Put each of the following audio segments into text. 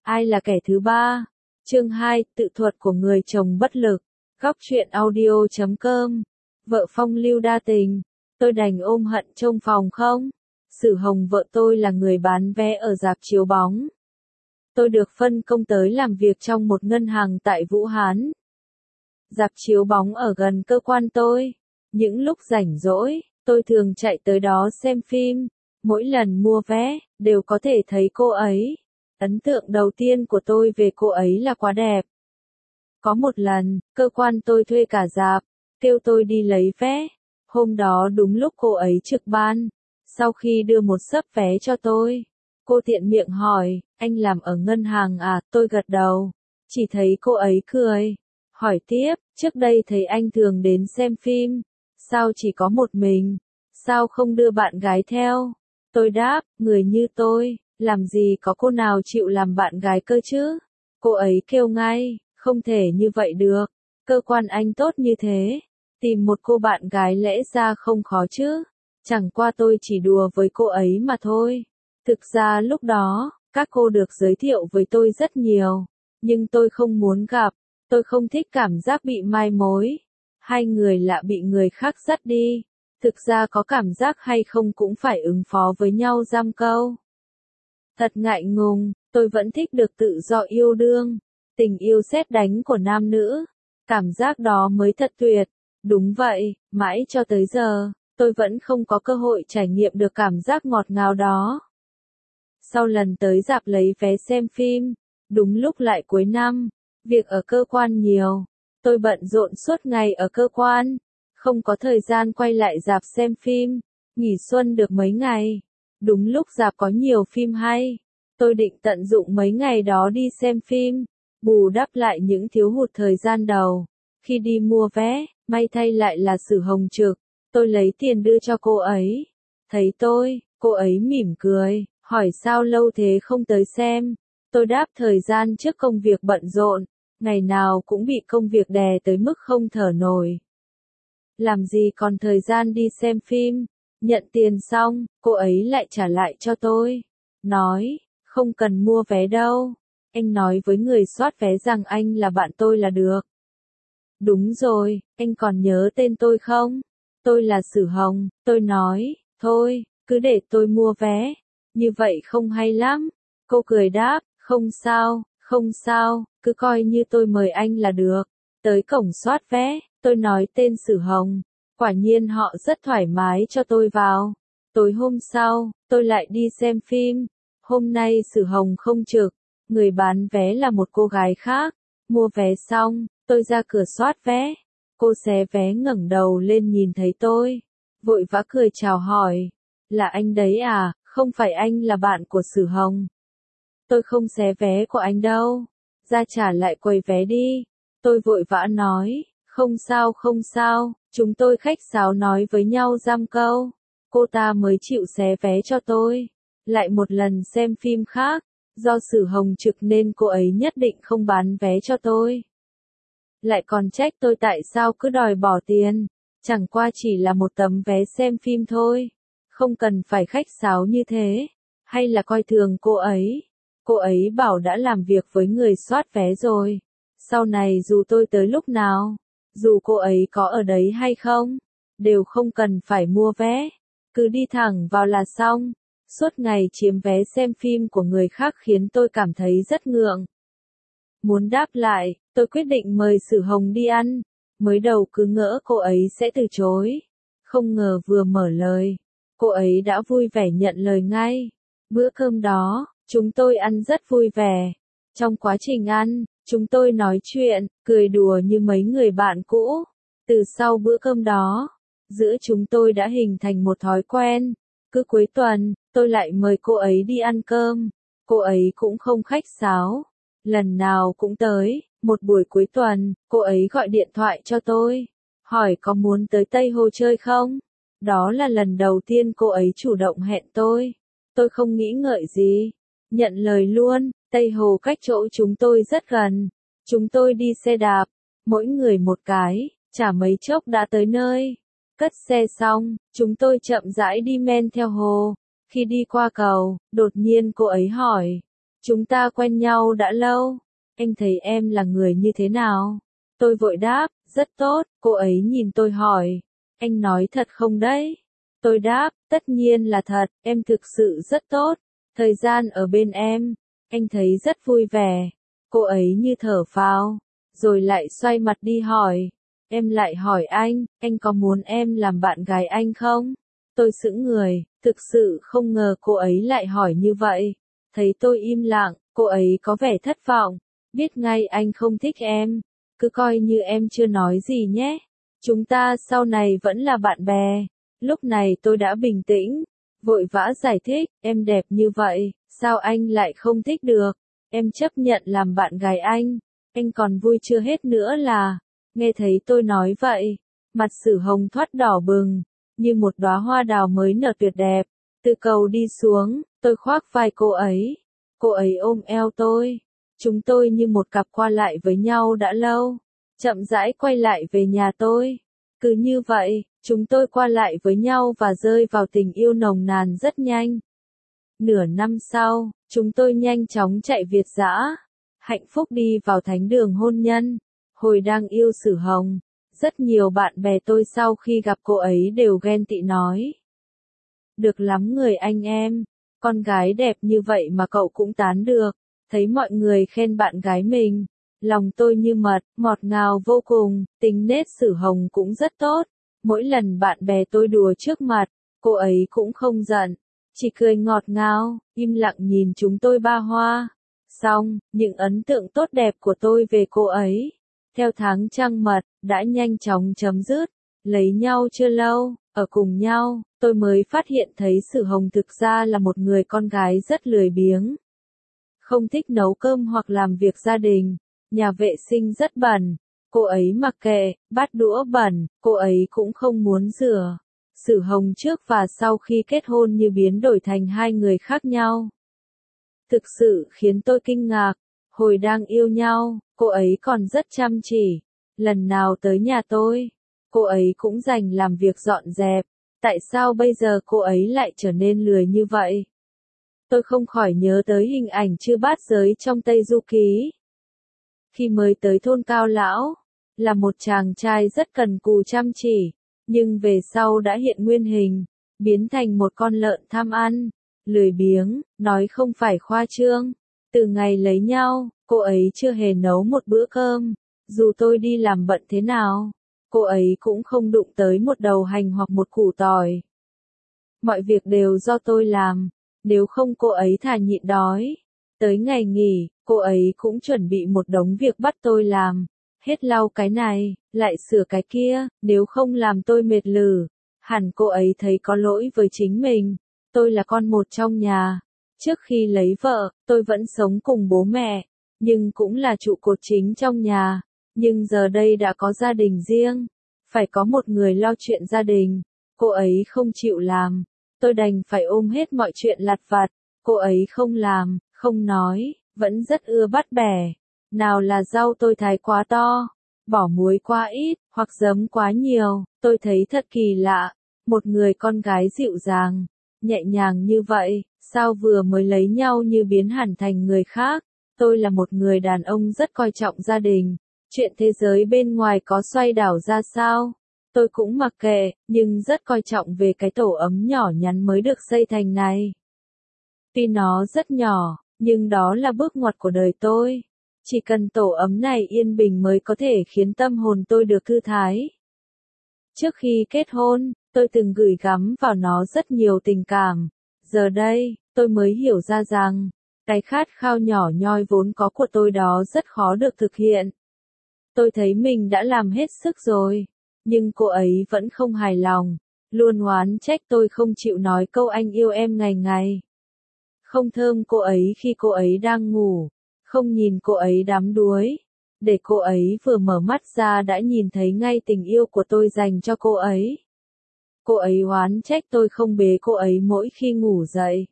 Ai là kẻ thứ ba? Chương 2, tự thuật của người chồng bất lực. Góc truyện audio.com. Vợ phong lưu đa tình. Tôi đành ôm hận trong phòng không? Sử Hồng vợ tôi là người bán vé ở rạp chiếu bóng. Tôi được phân công tới làm việc trong một ngân hàng tại Vũ Hán. Rạp chiếu bóng ở gần cơ quan tôi. Những lúc rảnh rỗi, tôi thường chạy tới đó xem phim. Mỗi lần mua vé, đều có thể thấy cô ấy. Ấn tượng đầu tiên của tôi về cô ấy là quá đẹp. Có một lần, cơ quan tôi thuê cả rạp, kêu tôi đi lấy vé. Hôm đó đúng lúc cô ấy trực ban. Sau khi đưa một xấp vé cho tôi, cô tiện miệng hỏi, anh làm ở ngân hàng à? Tôi gật đầu. Chỉ thấy cô ấy cười. Hỏi tiếp, trước đây thấy anh thường đến xem phim. Sao chỉ có một mình? Sao không đưa bạn gái theo? Tôi đáp, người như tôi, làm gì có cô nào chịu làm bạn gái cơ chứ? Cô ấy kêu ngay, không thể như vậy được. Cơ quan anh tốt như thế. Tìm một cô bạn gái lẽ ra không khó chứ. Chẳng qua tôi chỉ đùa với cô ấy mà thôi. Thực ra lúc đó, các cô được giới thiệu với tôi rất nhiều. Nhưng tôi không muốn gặp. Tôi không thích cảm giác bị mai mối. Hai người lạ bị người khác dắt đi. Thực ra có cảm giác hay không cũng phải ứng phó với nhau giam câu. Thật ngại ngùng, tôi vẫn thích được tự do yêu đương. Tình yêu sét đánh của nam nữ. Cảm giác đó mới thật tuyệt. Đúng vậy, mãi cho tới giờ, tôi vẫn không có cơ hội trải nghiệm được cảm giác ngọt ngào đó. Sau lần tới rạp lấy vé xem phim, đúng lúc lại cuối năm, việc ở cơ quan nhiều. Tôi bận rộn suốt ngày ở cơ quan, không có thời gian quay lại rạp xem phim, nghỉ xuân được mấy ngày. Đúng lúc rạp có nhiều phim hay, tôi định tận dụng mấy ngày đó đi xem phim, bù đắp lại những thiếu hụt thời gian đầu. Khi đi mua vé, may thay lại là Sử Hồng trực, tôi lấy tiền đưa cho cô ấy. Thấy tôi, cô ấy mỉm cười, hỏi sao lâu thế không tới xem. Tôi đáp thời gian trước công việc bận rộn, ngày nào cũng bị công việc đè tới mức không thở nổi. Làm gì còn thời gian đi xem phim. Nhận tiền xong, cô ấy lại trả lại cho tôi. Nói, không cần mua vé đâu. Anh nói với người soát vé rằng anh là bạn tôi là được. Đúng rồi, anh còn nhớ tên tôi không? Tôi là Sử Hồng, tôi nói, thôi, cứ để tôi mua vé. Như vậy không hay lắm. Cô cười đáp, không sao, không sao, cứ coi như tôi mời anh là được. Tới cổng soát vé, tôi nói tên Sử Hồng. Quả nhiên họ rất thoải mái cho tôi vào. Tối hôm sau, tôi lại đi xem phim. Hôm nay Sử Hồng không trực, người bán vé là một cô gái khác. Mua vé xong, tôi ra cửa soát vé. Cô xé vé ngẩng đầu lên nhìn thấy tôi, vội vã cười chào hỏi. Là anh đấy à, không phải anh là bạn của Sử Hồng. Tôi không xé vé của anh đâu. Ra trả lại quầy vé đi. Tôi vội vã nói, không sao không sao, chúng tôi khách sáo nói với nhau giam câu. Cô ta mới chịu xé vé cho tôi. Lại một lần xem phim khác, do Sử Hồng trực nên cô ấy nhất định không bán vé cho tôi. Lại còn trách tôi tại sao cứ đòi bỏ tiền. Chẳng qua chỉ là một tấm vé xem phim thôi. Không cần phải khách sáo như thế. Hay là coi thường cô ấy. Cô ấy bảo đã làm việc với người soát vé rồi. Sau này dù tôi tới lúc nào, dù cô ấy có ở đấy hay không, đều không cần phải mua vé. Cứ đi thẳng vào là xong. Suốt ngày chiếm vé xem phim của người khác khiến tôi cảm thấy rất ngượng. Muốn đáp lại, tôi quyết định mời Sử Hồng đi ăn. Mới đầu cứ ngỡ cô ấy sẽ từ chối. Không ngờ vừa mở lời, cô ấy đã vui vẻ nhận lời ngay. Bữa cơm đó, chúng tôi ăn rất vui vẻ. Trong quá trình ăn, chúng tôi nói chuyện, cười đùa như mấy người bạn cũ. Từ sau bữa cơm đó, giữa chúng tôi đã hình thành một thói quen. Cứ cuối tuần, tôi lại mời cô ấy đi ăn cơm. Cô ấy cũng không khách sáo. Lần nào cũng tới. Một buổi cuối tuần, cô ấy gọi điện thoại cho tôi. Hỏi có muốn tới Tây Hồ chơi không? Đó là lần đầu tiên cô ấy chủ động hẹn tôi. Tôi không nghĩ ngợi gì. Nhận lời luôn. Tây Hồ cách chỗ chúng tôi rất gần. Chúng tôi đi xe đạp. Mỗi người một cái. Chả mấy chốc đã tới nơi. Cất xe xong, chúng tôi chậm rãi đi men theo hồ. Khi đi qua cầu, đột nhiên cô ấy hỏi. Chúng ta quen nhau đã lâu, anh thấy em là người như thế nào? Tôi vội đáp, rất tốt, cô ấy nhìn tôi hỏi, anh nói thật không đấy? Tôi đáp, tất nhiên là thật, em thực sự rất tốt, thời gian ở bên em, anh thấy rất vui vẻ. Cô ấy như thở phào, rồi lại xoay mặt đi hỏi, em lại hỏi anh có muốn em làm bạn gái anh không? Tôi sững người, thực sự không ngờ cô ấy lại hỏi như vậy. Thấy tôi im lặng, cô ấy có vẻ thất vọng, biết ngay anh không thích em, cứ coi như em chưa nói gì nhé. Chúng ta sau này vẫn là bạn bè. Lúc này tôi đã bình tĩnh, vội vã giải thích, em đẹp như vậy, sao anh lại không thích được? Em chấp nhận làm bạn gái anh còn vui chưa hết nữa là. Nghe thấy tôi nói vậy, mặt Sử Hồng thoát đỏ bừng, như một đóa hoa đào mới nở tuyệt đẹp. Từ cầu đi xuống, tôi khoác vai cô ấy ôm eo tôi. Chúng tôi như một cặp qua lại với nhau đã lâu, chậm rãi quay lại về nhà tôi. Cứ như vậy, chúng tôi qua lại với nhau và rơi vào tình yêu nồng nàn rất nhanh. Nửa năm sau, chúng tôi nhanh chóng chạy Việt dã, hạnh phúc đi vào thánh đường hôn nhân. Hồi đang yêu Sử Hồng, rất nhiều bạn bè tôi sau khi gặp cô ấy đều ghen tị nói. Được lắm người anh em, con gái đẹp như vậy mà cậu cũng tán được. Thấy mọi người khen bạn gái mình, lòng tôi như mật, ngọt ngào vô cùng, tính nết Sử Hồng cũng rất tốt. Mỗi lần bạn bè tôi đùa trước mặt, cô ấy cũng không giận, chỉ cười ngọt ngào, im lặng nhìn chúng tôi ba hoa. Xong, những ấn tượng tốt đẹp của tôi về cô ấy, theo tháng trăng mật, đã nhanh chóng chấm dứt. Lấy nhau chưa lâu, ở cùng nhau, tôi mới phát hiện thấy Sử Hồng thực ra là một người con gái rất lười biếng. Không thích nấu cơm hoặc làm việc gia đình, nhà vệ sinh rất bẩn, cô ấy mặc kệ, bát đũa bẩn, cô ấy cũng không muốn rửa. Sử Hồng trước và sau khi kết hôn như biến đổi thành hai người khác nhau. Thực sự khiến tôi kinh ngạc, hồi đang yêu nhau, cô ấy còn rất chăm chỉ. Lần nào tới nhà tôi, cô ấy cũng dành làm việc dọn dẹp. Tại sao bây giờ cô ấy lại trở nên lười như vậy? Tôi không khỏi nhớ tới hình ảnh Chư Bát Giới trong Tây Du Ký. Khi mới tới thôn Cao Lão, là một chàng trai rất cần cù chăm chỉ, nhưng về sau đã hiện nguyên hình, biến thành một con lợn tham ăn, lười biếng, nói không phải khoa trương. Từ ngày lấy nhau, cô ấy chưa hề nấu một bữa cơm, dù tôi đi làm bận thế nào, cô ấy cũng không đụng tới một đầu hành hoặc một củ tỏi. Mọi việc đều do tôi làm, nếu không cô ấy thà nhịn đói. Tới ngày nghỉ, cô ấy cũng chuẩn bị một đống việc bắt tôi làm, hết lau cái này, lại sửa cái kia, nếu không làm tôi mệt lử. Hẳn cô ấy thấy có lỗi với chính mình. Tôi là con một trong nhà. Trước khi lấy vợ, tôi vẫn sống cùng bố mẹ, nhưng cũng là trụ cột chính trong nhà. Nhưng giờ đây đã có gia đình riêng, phải có một người lo chuyện gia đình. Cô ấy không chịu làm, tôi đành phải ôm hết mọi chuyện lặt vặt. Cô ấy không làm, không nói, vẫn rất ưa bắt bẻ. Nào là rau tôi thái quá to, bỏ muối quá ít, hoặc giấm quá nhiều, tôi thấy thật kỳ lạ. Một người con gái dịu dàng, nhẹ nhàng như vậy, sao vừa mới lấy nhau như biến hẳn thành người khác. Tôi là một người đàn ông rất coi trọng gia đình. Chuyện thế giới bên ngoài có xoay đảo ra sao, tôi cũng mặc kệ, nhưng rất coi trọng về cái tổ ấm nhỏ nhắn mới được xây thành này. Tuy nó rất nhỏ, nhưng đó là bước ngoặt của đời tôi. Chỉ cần tổ ấm này yên bình mới có thể khiến tâm hồn tôi được thư thái. Trước khi kết hôn, tôi từng gửi gắm vào nó rất nhiều tình cảm. Giờ đây, tôi mới hiểu ra rằng, cái khát khao nhỏ nhoi vốn có của tôi đó rất khó được thực hiện. Tôi thấy mình đã làm hết sức rồi, nhưng cô ấy vẫn không hài lòng, luôn oán trách tôi không chịu nói câu anh yêu em ngày ngày. Không thơm cô ấy khi cô ấy đang ngủ, không nhìn cô ấy đắm đuối, để cô ấy vừa mở mắt ra đã nhìn thấy ngay tình yêu của tôi dành cho cô ấy. Cô ấy oán trách tôi không bế cô ấy mỗi khi ngủ dậy,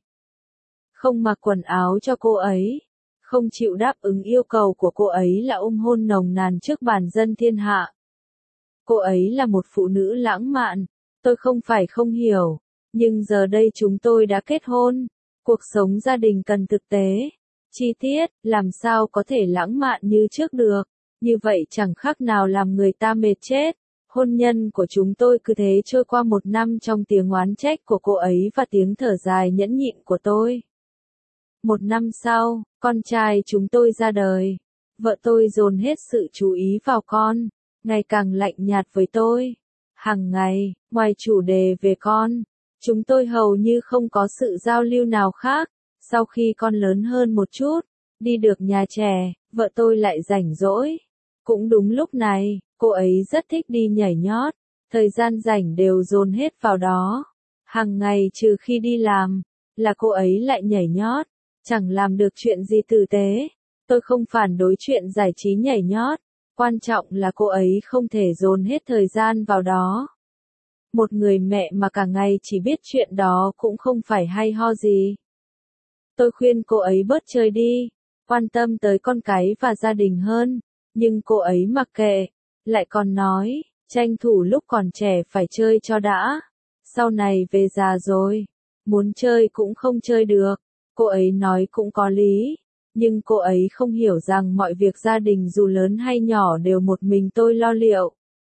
không mặc quần áo cho cô ấy, không chịu đáp ứng yêu cầu của cô ấy là ôm hôn nồng nàn trước bàn dân thiên hạ. Cô ấy là một phụ nữ lãng mạn, tôi không phải không hiểu, nhưng giờ đây chúng tôi đã kết hôn, cuộc sống gia đình cần thực tế. chi tiết, làm sao có thể lãng mạn như trước được, như vậy chẳng khác nào làm người ta mệt chết. Hôn nhân của chúng tôi cứ thế trôi qua 1 năm trong tiếng oán trách của cô ấy và tiếng thở dài nhẫn nhịn của tôi. 1 năm sau, con trai chúng tôi ra đời. Vợ tôi dồn hết sự chú ý vào con, ngày càng lạnh nhạt với tôi. Hàng ngày, ngoài chủ đề về con, chúng tôi hầu như không có sự giao lưu nào khác. Sau khi con lớn hơn một chút, đi được nhà trẻ, vợ tôi lại rảnh rỗi. Cũng đúng lúc này, cô ấy rất thích đi nhảy nhót, thời gian rảnh đều dồn hết vào đó. Hàng ngày trừ khi đi làm, là cô ấy lại nhảy nhót, chẳng làm được chuyện gì tử tế. Tôi không phản đối chuyện giải trí nhảy nhót, quan trọng là cô ấy không thể dồn hết thời gian vào đó. Một người mẹ mà cả ngày chỉ biết chuyện đó cũng không phải hay ho gì. Tôi khuyên cô ấy bớt chơi đi, quan tâm tới con cái và gia đình hơn, nhưng cô ấy mặc kệ, lại còn nói, tranh thủ lúc còn trẻ phải chơi cho đã, sau này về già rồi, muốn chơi cũng không chơi được. Cô ấy nói cũng có lý, nhưng cô ấy không hiểu rằng mọi việc gia đình dù lớn hay nhỏ đều một mình tôi lo liệu.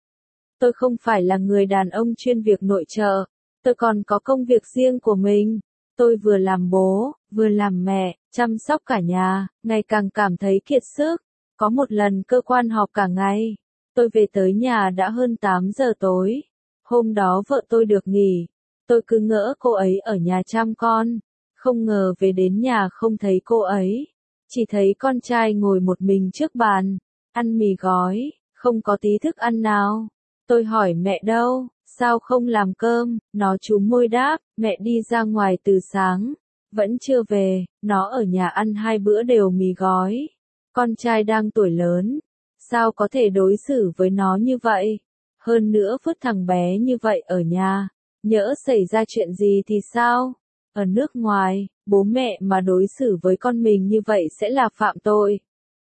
Tôi không phải là người đàn ông chuyên việc nội trợ, tôi còn có công việc riêng của mình. Tôi vừa làm bố, vừa làm mẹ, chăm sóc cả nhà, ngày càng cảm thấy kiệt sức. Có một lần cơ quan họp cả ngày, tôi về tới nhà đã hơn 8 giờ tối. Hôm đó vợ tôi được nghỉ, tôi cứ ngỡ cô ấy ở nhà chăm con, không ngờ về đến nhà không thấy cô ấy, chỉ thấy con trai ngồi một mình trước bàn, ăn mì gói, không có tí thức ăn nào. Tôi hỏi mẹ đâu, sao không làm cơm, nó chúm môi đáp, mẹ đi ra ngoài từ sáng, vẫn chưa về, nó ở nhà ăn 2 bữa đều mì gói. Con trai đang tuổi lớn, sao có thể đối xử với nó như vậy? Hơn nữa vứt thằng bé như vậy ở nhà, nhỡ xảy ra chuyện gì thì sao? Ở nước ngoài, bố mẹ mà đối xử với con mình như vậy sẽ là phạm tội.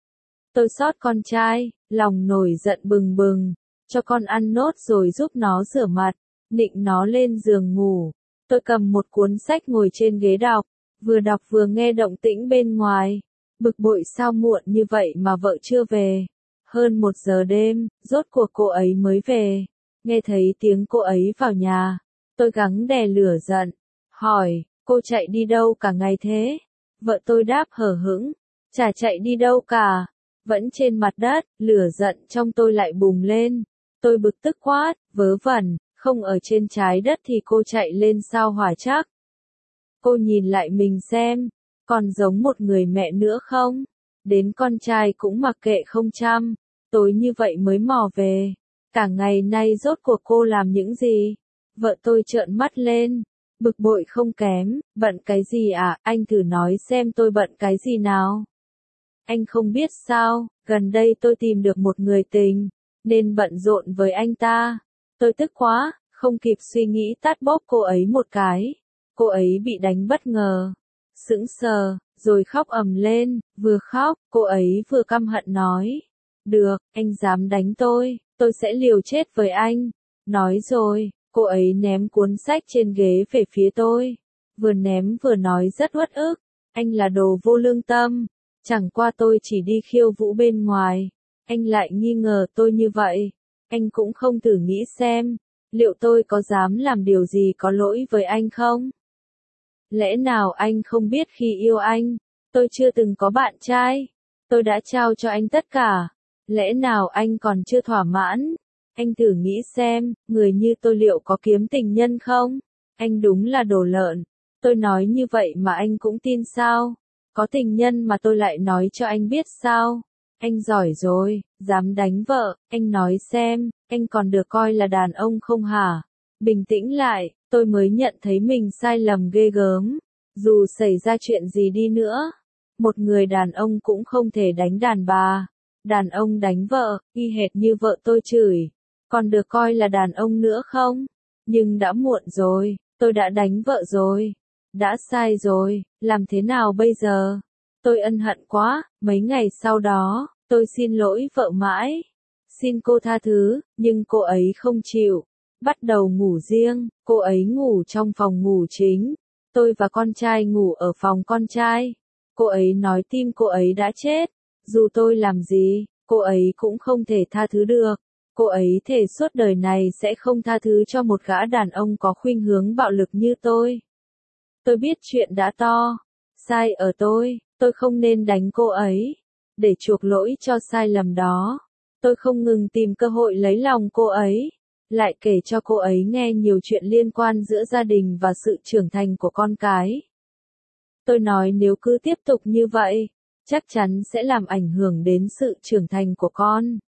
Tôi xót con trai, lòng nổi giận bừng bừng, cho con ăn nốt rồi giúp nó rửa mặt, nịnh nó lên giường ngủ. Tôi cầm một cuốn sách ngồi trên ghế đọc vừa nghe động tĩnh bên ngoài. Bực bội sao muộn như vậy mà vợ chưa về. Hơn 1 giờ đêm, rốt cuộc cô ấy mới về. Nghe thấy tiếng cô ấy vào nhà, tôi gắng đè lửa giận, hỏi, cô chạy đi đâu cả ngày thế? Vợ tôi đáp hờ hững, chả chạy đi đâu cả, vẫn trên mặt đất. Lửa giận trong tôi lại bùng lên. Tôi bực tức quát, vớ vẩn, không ở trên trái đất thì cô chạy lên sao hỏa chắc? Cô nhìn lại mình xem, còn giống một người mẹ nữa không? Đến con trai cũng mặc kệ không chăm, tối như vậy mới mò về. Cả ngày nay rốt cuộc cô làm những gì? Vợ tôi trợn mắt lên, bực bội không kém, bận cái gì à, anh thử nói xem tôi bận cái gì nào. Anh không biết sao, gần đây tôi tìm được một người tình, nên bận rộn với anh ta. Tôi tức quá, không kịp suy nghĩ tát bóp cô ấy một cái. Cô ấy bị đánh bất ngờ, sững sờ, rồi khóc ầm lên, vừa khóc, cô ấy vừa căm hận nói. Được, anh dám đánh tôi sẽ liều chết với anh. Nói rồi, cô ấy ném cuốn sách trên ghế về phía tôi. Vừa ném vừa nói rất uất ức, anh là đồ vô lương tâm. Chẳng qua tôi chỉ đi khiêu vũ bên ngoài, anh lại nghi ngờ tôi như vậy. Anh cũng không thử nghĩ xem, liệu tôi có dám làm điều gì có lỗi với anh không? Lẽ nào anh không biết khi yêu anh, tôi chưa từng có bạn trai, tôi đã trao cho anh tất cả. Lẽ nào anh còn chưa thỏa mãn? Anh thử nghĩ xem, người như tôi liệu có kiếm tình nhân không? Anh đúng là đồ lợn. Tôi nói như vậy mà anh cũng tin sao? Có tình nhân mà tôi lại nói cho anh biết sao? Anh giỏi rồi, dám đánh vợ, anh nói xem, anh còn được coi là đàn ông không hả? Bình tĩnh lại, tôi mới nhận thấy mình sai lầm ghê gớm. Dù xảy ra chuyện gì đi nữa, một người đàn ông cũng không thể đánh đàn bà. Đàn ông đánh vợ, y hệt như vợ tôi chửi, còn được coi là đàn ông nữa không? Nhưng đã muộn rồi, tôi đã đánh vợ rồi. Đã sai rồi, làm thế nào bây giờ? Tôi ân hận quá, mấy ngày sau đó, tôi xin lỗi vợ mãi. Xin cô tha thứ, nhưng cô ấy không chịu. Bắt đầu ngủ riêng, cô ấy ngủ trong phòng ngủ chính. Tôi và con trai ngủ ở phòng con trai. Cô ấy nói tim cô ấy đã chết. Dù tôi làm gì, cô ấy cũng không thể tha thứ được. Cô ấy thề suốt đời này sẽ không tha thứ cho một gã đàn ông có khuynh hướng bạo lực như tôi. Tôi biết chuyện đã to. Sai ở tôi không nên đánh cô ấy. Để chuộc lỗi cho sai lầm đó, tôi không ngừng tìm cơ hội lấy lòng cô ấy. Lại kể cho cô ấy nghe nhiều chuyện liên quan giữa gia đình và sự trưởng thành của con cái. Tôi nói nếu cứ tiếp tục như vậy, chắc chắn sẽ làm ảnh hưởng đến sự trưởng thành của con.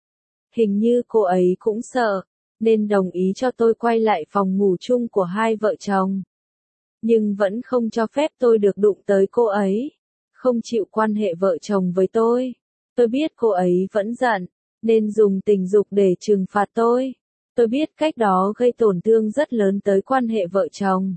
Hình như cô ấy cũng sợ, nên đồng ý cho tôi quay lại phòng ngủ chung của hai vợ chồng. Nhưng vẫn không cho phép tôi được đụng tới cô ấy, không chịu quan hệ vợ chồng với tôi. Tôi biết cô ấy vẫn giận, nên dùng tình dục để trừng phạt tôi. Tôi biết cách đó gây tổn thương rất lớn tới quan hệ vợ chồng,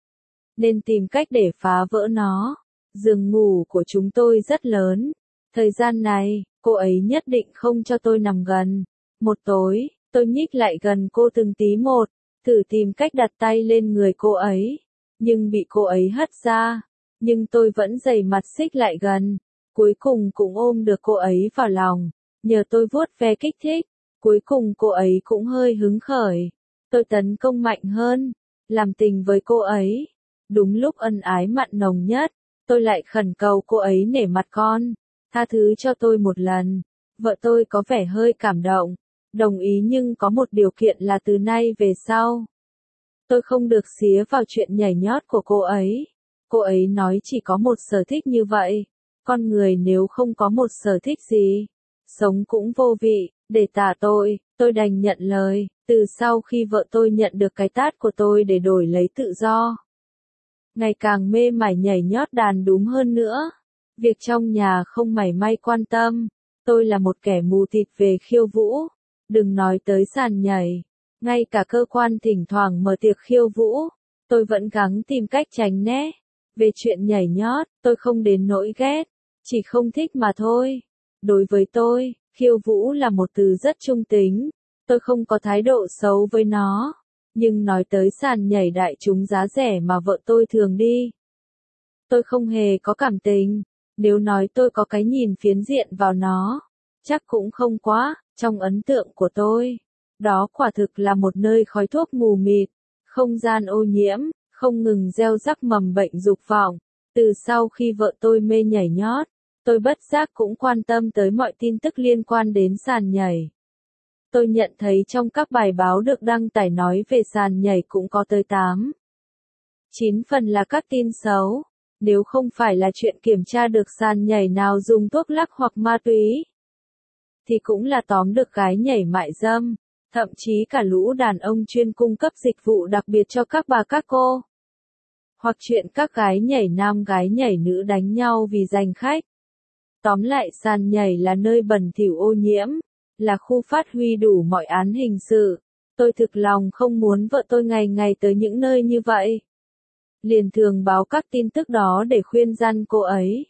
nên tìm cách để phá vỡ nó. Giường ngủ của chúng tôi rất lớn. Thời gian này, cô ấy nhất định không cho tôi nằm gần. Một tối, tôi nhích lại gần cô từng tí một, thử tìm cách đặt tay lên người cô ấy, nhưng bị cô ấy hất ra. Nhưng tôi vẫn dày mặt xích lại gần, cuối cùng cũng ôm được cô ấy vào lòng, nhờ tôi vuốt ve kích thích. Cuối cùng cô ấy cũng hơi hứng khởi. Tôi tấn công mạnh hơn, làm tình với cô ấy. Đúng lúc ân ái mặn nồng nhất, tôi lại khẩn cầu cô ấy nể mặt con, tha thứ cho tôi một lần. Vợ tôi có vẻ hơi cảm động, đồng ý nhưng có một điều kiện là từ nay về sau, tôi không được xía vào chuyện nhảy nhót của cô ấy. Cô ấy nói chỉ có một sở thích như vậy. Con người nếu không có một sở thích gì, sống cũng vô vị. Để tả tôi đành nhận lời. Từ sau khi vợ tôi nhận được cái tát của tôi để đổi lấy tự do, ngày càng mê mải nhảy nhót đàn đúng hơn nữa. Việc trong nhà không mảy may quan tâm. Tôi là một kẻ mù tịt về khiêu vũ. Đừng nói tới sàn nhảy. Ngay cả cơ quan thỉnh thoảng mở tiệc khiêu vũ, tôi vẫn gắng tìm cách tránh né. Về chuyện nhảy nhót, tôi không đến nỗi ghét, chỉ không thích mà thôi. Đối với tôi, khiêu vũ là một từ rất trung tính. Tôi không có thái độ xấu với nó. Nhưng nói tới sàn nhảy đại chúng giá rẻ mà vợ tôi thường đi, tôi không hề có cảm tình. Nếu nói tôi có cái nhìn phiến diện vào nó, chắc cũng không quá. Trong ấn tượng của tôi, đó quả thực là một nơi khói thuốc mù mịt, không gian ô nhiễm, không ngừng gieo rắc mầm bệnh dục vọng. Từ sau khi vợ tôi mê nhảy nhót, tôi bất giác cũng quan tâm tới mọi tin tức liên quan đến sàn nhảy. Tôi nhận thấy trong các bài báo được đăng tải nói về sàn nhảy cũng có tới 9 phần là các tin xấu. Nếu không phải là chuyện kiểm tra được sàn nhảy nào dùng thuốc lắc hoặc ma túy, thì cũng là tóm được gái nhảy mại dâm, thậm chí cả lũ đàn ông chuyên cung cấp dịch vụ đặc biệt cho các bà các cô. Hoặc chuyện các gái nhảy nam gái nhảy nữ đánh nhau vì giành khách. Tóm lại sàn nhảy là nơi bẩn thỉu ô nhiễm, là khu phát huy đủ mọi án hình sự. Tôi thực lòng không muốn vợ tôi ngày ngày tới những nơi như vậy. Liền thường báo các tin tức đó để khuyên răn cô ấy.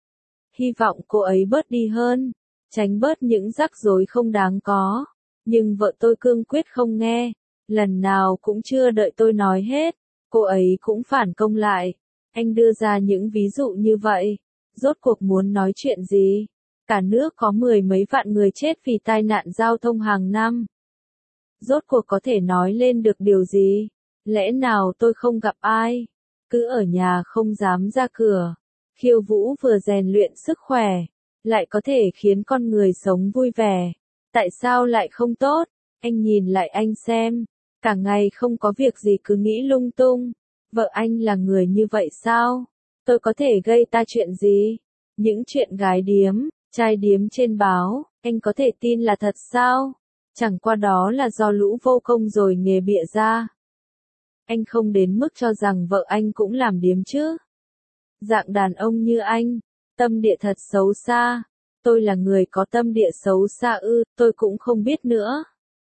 Hy vọng cô ấy bớt đi hơn, tránh bớt những rắc rối không đáng có. Nhưng vợ tôi cương quyết không nghe, lần nào cũng chưa đợi tôi nói hết, cô ấy cũng phản công lại. Anh đưa ra những ví dụ như vậy, rốt cuộc muốn nói chuyện gì? Cả nước có 10 mấy vạn người chết vì tai nạn giao thông hàng năm. Rốt cuộc có thể nói lên được điều gì? Lẽ nào tôi không gặp ai? Cứ ở nhà không dám ra cửa. Khiêu vũ vừa rèn luyện sức khỏe, lại có thể khiến con người sống vui vẻ. Tại sao lại không tốt? Anh nhìn lại anh xem, cả ngày không có việc gì cứ nghĩ lung tung. Vợ anh là người như vậy sao? Tôi có thể gây ta chuyện gì? Những chuyện gái điếm, trai điếm trên báo, anh có thể tin là thật sao? Chẳng qua đó là do lũ vô công rồi nghề bịa ra. Anh không đến mức cho rằng vợ anh cũng làm điếm chứ. Dạng đàn ông như anh, tâm địa thật xấu xa. Tôi là người có tâm địa xấu xa ư? Tôi cũng không biết nữa.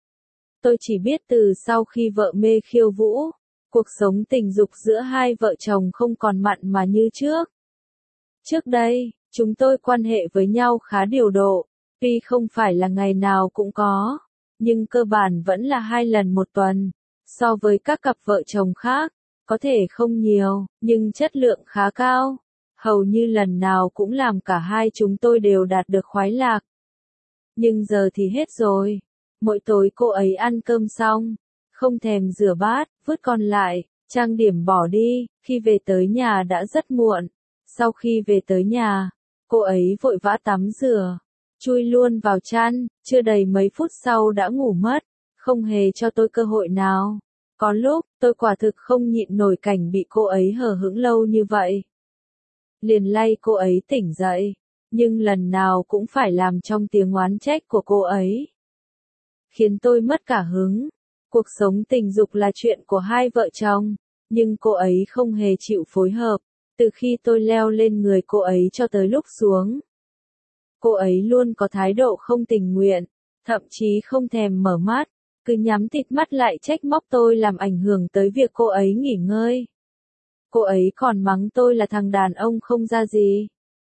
Tôi chỉ biết từ sau khi vợ mê khiêu vũ, cuộc sống tình dục giữa hai vợ chồng không còn mặn mà như trước. Trước đây, chúng tôi quan hệ với nhau khá điều độ, tuy không phải là ngày nào cũng có, nhưng cơ bản vẫn là 2 lần một tuần. So với các cặp vợ chồng khác, có thể không nhiều, nhưng chất lượng khá cao. Hầu như lần nào cũng làm cả hai chúng tôi đều đạt được khoái lạc. Nhưng giờ thì hết rồi. Mỗi tối cô ấy ăn cơm xong, không thèm rửa bát, vứt còn lại, trang điểm bỏ đi, khi về tới nhà đã rất muộn. Sau khi về tới nhà, cô ấy vội vã tắm rửa, chui luôn vào chăn, chưa đầy mấy phút sau đã ngủ mất, không hề cho tôi cơ hội nào. Có lúc, tôi quả thực không nhịn nổi cảnh bị cô ấy hờ hững lâu như vậy. Liền lay cô ấy tỉnh dậy, nhưng lần nào cũng phải làm trong tiếng oán trách của cô ấy. Khiến tôi mất cả hứng. Cuộc sống tình dục là chuyện của hai vợ chồng, nhưng cô ấy không hề chịu phối hợp, từ khi tôi leo lên người cô ấy cho tới lúc xuống. Cô ấy luôn có thái độ không tình nguyện, thậm chí không thèm mở mắt, cứ nhắm tịt mắt lại trách móc tôi làm ảnh hưởng tới việc cô ấy nghỉ ngơi. Cô ấy còn mắng tôi là thằng đàn ông không ra gì.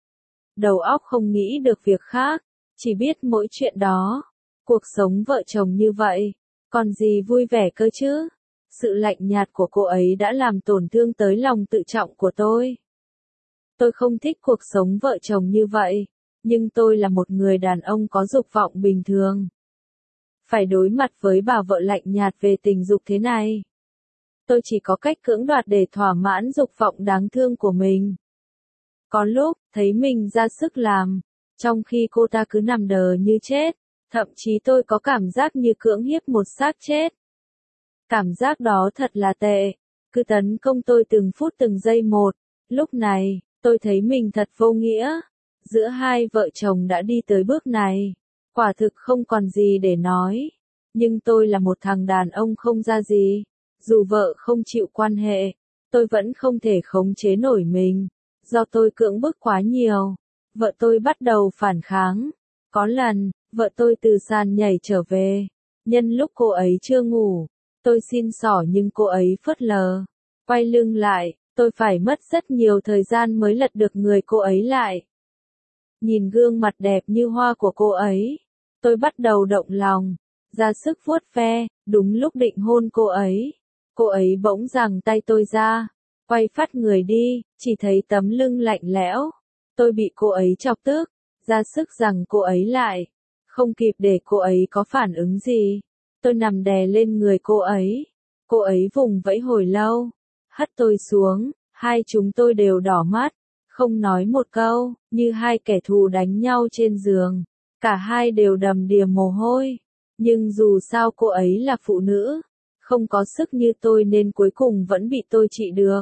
Đầu óc không nghĩ được việc khác, chỉ biết mỗi chuyện đó. Cuộc sống vợ chồng như vậy, còn gì vui vẻ cơ chứ? Sự lạnh nhạt của cô ấy đã làm tổn thương tới lòng tự trọng của tôi. Tôi không thích cuộc sống vợ chồng như vậy, nhưng tôi là một người đàn ông có dục vọng bình thường. Phải đối mặt với bà vợ lạnh nhạt về tình dục thế này. Tôi chỉ có cách cưỡng đoạt để thỏa mãn dục vọng đáng thương của mình. Có lúc, thấy mình ra sức làm, trong khi cô ta cứ nằm đờ như chết, thậm chí tôi có cảm giác như cưỡng hiếp một xác chết. Cảm giác đó thật là tệ, cứ tấn công tôi từng phút từng giây một. Lúc này, tôi thấy mình thật vô nghĩa. Giữa hai vợ chồng đã đi tới bước này, quả thực không còn gì để nói. Nhưng tôi là một thằng đàn ông không ra gì. Dù vợ không chịu quan hệ, tôi vẫn không thể khống chế nổi mình. Do tôi cưỡng bức quá nhiều, vợ tôi bắt đầu phản kháng. Có lần, vợ tôi từ sàn nhảy trở về. Nhân lúc cô ấy chưa ngủ, tôi xin xỏ nhưng cô ấy phớt lờ. Quay lưng lại, tôi phải mất rất nhiều thời gian mới lật được người cô ấy lại. Nhìn gương mặt đẹp như hoa của cô ấy, tôi bắt đầu động lòng, ra sức vuốt ve, đúng lúc định hôn cô ấy. Cô ấy bỗng giằng tay tôi ra, quay phát người đi, chỉ thấy tấm lưng lạnh lẽo. Tôi bị cô ấy chọc tức, ra sức giằng cô ấy lại. Không kịp để cô ấy có phản ứng gì. Tôi nằm đè lên người cô ấy. Cô ấy vùng vẫy hồi lâu, hất tôi xuống, hai chúng tôi đều đỏ mắt, không nói một câu, như hai kẻ thù đánh nhau trên giường. Cả hai đều đầm đìa mồ hôi. Nhưng dù sao cô ấy là phụ nữ, không có sức như tôi nên cuối cùng vẫn bị tôi trị được.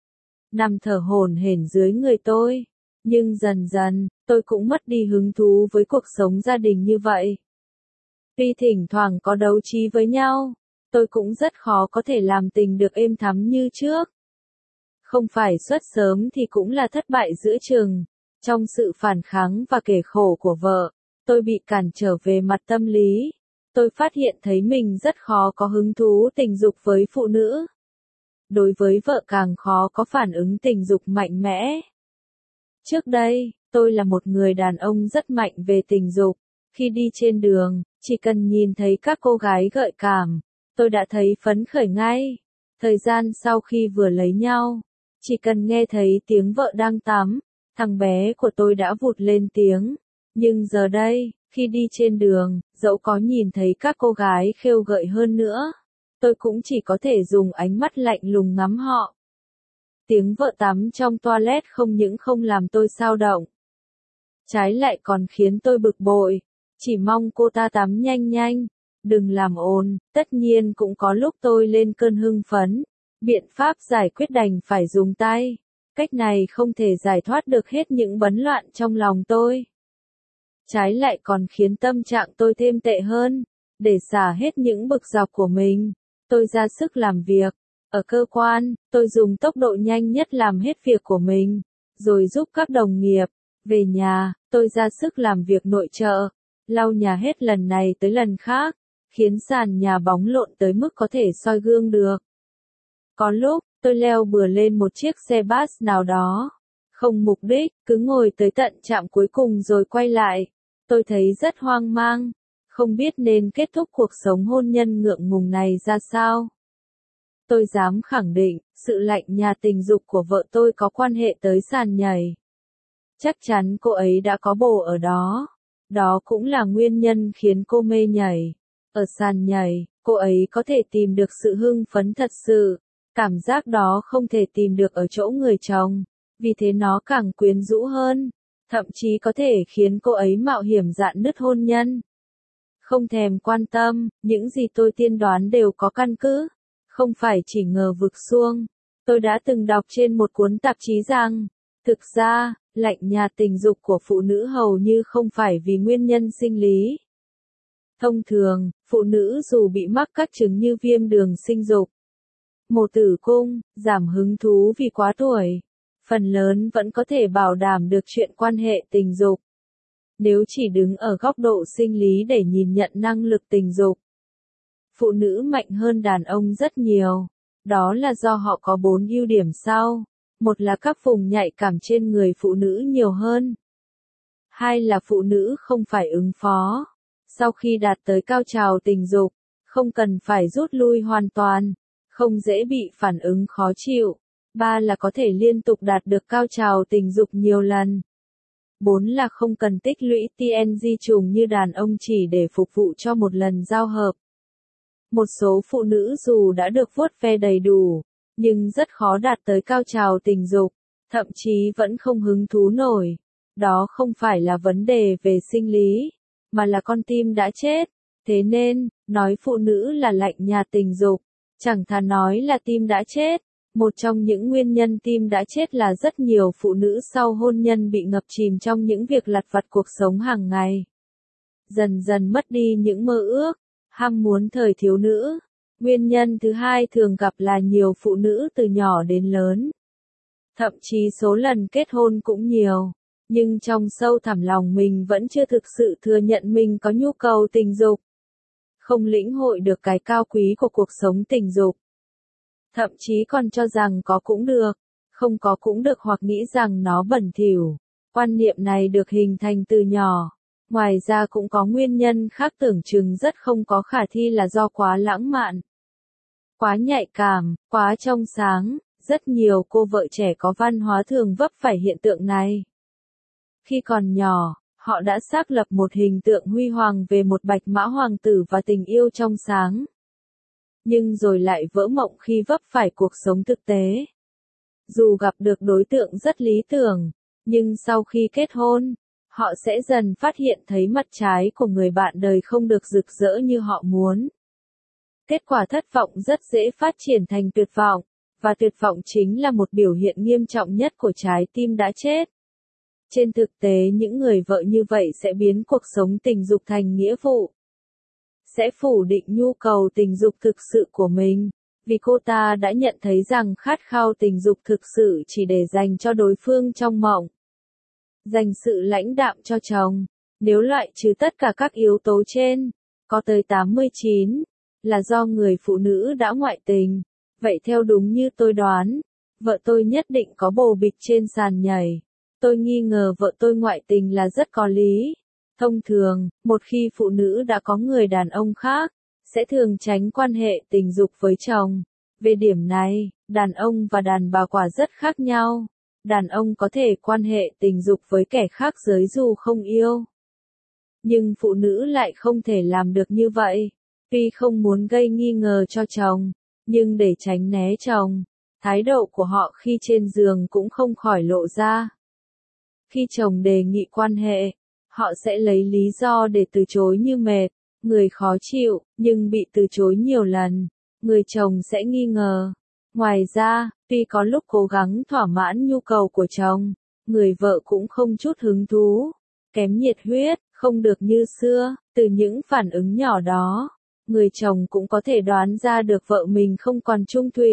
Nằm thở hổn hển dưới người tôi. Nhưng dần dần, tôi cũng mất đi hứng thú với cuộc sống gia đình như vậy. Tuy thỉnh thoảng có đấu trí với nhau, tôi cũng rất khó có thể làm tình được êm thắm như trước. Không phải xuất sớm thì cũng là thất bại giữa chừng. Trong sự phản kháng và kể khổ của vợ, tôi bị cản trở về mặt tâm lý. Tôi phát hiện thấy mình rất khó có hứng thú tình dục với phụ nữ. Đối với vợ càng khó có phản ứng tình dục mạnh mẽ. Trước đây, tôi là một người đàn ông rất mạnh về tình dục. Khi đi trên đường, chỉ cần nhìn thấy các cô gái gợi cảm, tôi đã thấy phấn khởi ngay. Thời gian sau khi vừa lấy nhau, chỉ cần nghe thấy tiếng vợ đang tắm, thằng bé của tôi đã vụt lên tiếng. Nhưng giờ đây, khi đi trên đường, dẫu có nhìn thấy các cô gái khêu gợi hơn nữa, tôi cũng chỉ có thể dùng ánh mắt lạnh lùng ngắm họ. Tiếng vợ tắm trong toilet không những không làm tôi xao động, trái lại còn khiến tôi bực bội. Chỉ mong cô ta tắm nhanh nhanh, đừng làm ồn. Tất nhiên cũng có lúc tôi lên cơn hưng phấn. Biện pháp giải quyết đành phải dùng tay. Cách này không thể giải thoát được hết những bấn loạn trong lòng tôi. Trái lại còn khiến tâm trạng tôi thêm tệ hơn. Để xả hết những bực dọc của mình, tôi ra sức làm việc. Ở cơ quan, tôi dùng tốc độ nhanh nhất làm hết việc của mình, rồi giúp các đồng nghiệp. Về nhà, tôi ra sức làm việc nội trợ, lau nhà hết lần này tới lần khác, khiến sàn nhà bóng lộn tới mức có thể soi gương được. Có lúc, tôi leo bừa lên một chiếc xe bus nào đó, không mục đích, cứ ngồi tới tận trạm cuối cùng rồi quay lại. Tôi thấy rất hoang mang, không biết nên kết thúc cuộc sống hôn nhân ngượng ngùng này ra sao. Tôi dám khẳng định, sự lạnh nhạt tình dục của vợ tôi có quan hệ tới sàn nhảy. Chắc chắn cô ấy đã có bồ ở đó. Đó cũng là nguyên nhân khiến cô mê nhảy. Ở sàn nhảy, cô ấy có thể tìm được sự hưng phấn thật sự. Cảm giác đó không thể tìm được ở chỗ người chồng. Vì thế nó càng quyến rũ hơn. Thậm chí có thể khiến cô ấy mạo hiểm rạn nứt hôn nhân. Không thèm quan tâm, những gì tôi tiên đoán đều có căn cứ. Không phải chỉ ngờ vực suông. Tôi đã từng đọc trên một cuốn tạp chí rằng, thực ra, lạnh nhạt tình dục của phụ nữ hầu như không phải vì nguyên nhân sinh lý. Thông thường, phụ nữ dù bị mắc các chứng như viêm đường sinh dục, mổ tử cung, giảm hứng thú vì quá tuổi, phần lớn vẫn có thể bảo đảm được chuyện quan hệ tình dục. Nếu chỉ đứng ở góc độ sinh lý để nhìn nhận năng lực tình dục, phụ nữ mạnh hơn đàn ông rất nhiều. Đó là do họ có 4 ưu điểm sau. Một là các vùng nhạy cảm trên người phụ nữ nhiều hơn. Hai là phụ nữ không phải ứng phó. Sau khi đạt tới cao trào tình dục, không cần phải rút lui hoàn toàn, không dễ bị phản ứng khó chịu. Ba là có thể liên tục đạt được cao trào tình dục nhiều lần. 4 là không cần tích lũy TNG trùng như đàn ông chỉ để phục vụ cho một lần giao hợp. Một số phụ nữ dù đã được vuốt ve đầy đủ, nhưng rất khó đạt tới cao trào tình dục, thậm chí vẫn không hứng thú nổi. Đó không phải là vấn đề về sinh lý, mà là con tim đã chết. Thế nên, nói phụ nữ là lạnh nhạt tình dục, chẳng thà nói là tim đã chết. Một trong những nguyên nhân tim đã chết là rất nhiều phụ nữ sau hôn nhân bị ngập chìm trong những việc lặt vặt cuộc sống hàng ngày. Dần dần mất đi những mơ ước, ham muốn thời thiếu nữ. Nguyên nhân thứ hai thường gặp là nhiều phụ nữ từ nhỏ đến lớn. Thậm chí số lần kết hôn cũng nhiều. Nhưng trong sâu thẳm lòng mình vẫn chưa thực sự thừa nhận mình có nhu cầu tình dục. Không lĩnh hội được cái cao quý của cuộc sống tình dục. Thậm chí còn cho rằng có cũng được, không có cũng được hoặc nghĩ rằng nó bẩn thỉu. Quan niệm này được hình thành từ nhỏ. Ngoài ra cũng có nguyên nhân khác tưởng chừng rất không có khả thi là do quá lãng mạn, quá nhạy cảm, quá trong sáng. Rất nhiều cô vợ trẻ có văn hóa thường vấp phải hiện tượng này. Khi còn nhỏ, họ đã xác lập một hình tượng huy hoàng về một bạch mã hoàng tử và tình yêu trong sáng. Nhưng rồi lại vỡ mộng khi vấp phải cuộc sống thực tế. Dù gặp được đối tượng rất lý tưởng, nhưng sau khi kết hôn, họ sẽ dần phát hiện thấy mặt trái của người bạn đời không được rực rỡ như họ muốn. Kết quả thất vọng rất dễ phát triển thành tuyệt vọng, và tuyệt vọng chính là một biểu hiện nghiêm trọng nhất của trái tim đã chết. Trên thực tế những người vợ như vậy sẽ biến cuộc sống tình dục thành nghĩa vụ. Sẽ phủ định nhu cầu tình dục thực sự của mình, vì cô ta đã nhận thấy rằng khát khao tình dục thực sự chỉ để dành cho đối phương trong mộng. Dành sự lãnh đạm cho chồng, nếu loại trừ tất cả các yếu tố trên, có tới 89, là do người phụ nữ đã ngoại tình. Vậy theo đúng như tôi đoán, vợ tôi nhất định có bồ bịch trên sàn nhảy. Tôi nghi ngờ vợ tôi ngoại tình là rất có lý. Thông thường, một khi phụ nữ đã có người đàn ông khác, sẽ thường tránh quan hệ tình dục với chồng. Về điểm này, đàn ông và đàn bà quả rất khác nhau. Đàn ông có thể quan hệ tình dục với kẻ khác giới dù không yêu. Nhưng phụ nữ lại không thể làm được như vậy. Tuy không muốn gây nghi ngờ cho chồng, nhưng để tránh né chồng, thái độ của họ khi trên giường cũng không khỏi lộ ra. Khi chồng đề nghị quan hệ, họ sẽ lấy lý do để từ chối như mệt, người khó chịu, nhưng bị từ chối nhiều lần, người chồng sẽ nghi ngờ. Ngoài ra, tuy có lúc cố gắng thỏa mãn nhu cầu của chồng, người vợ cũng không chút hứng thú, kém nhiệt huyết, không được như xưa. Từ những phản ứng nhỏ đó, người chồng cũng có thể đoán ra được vợ mình không còn trung thủy.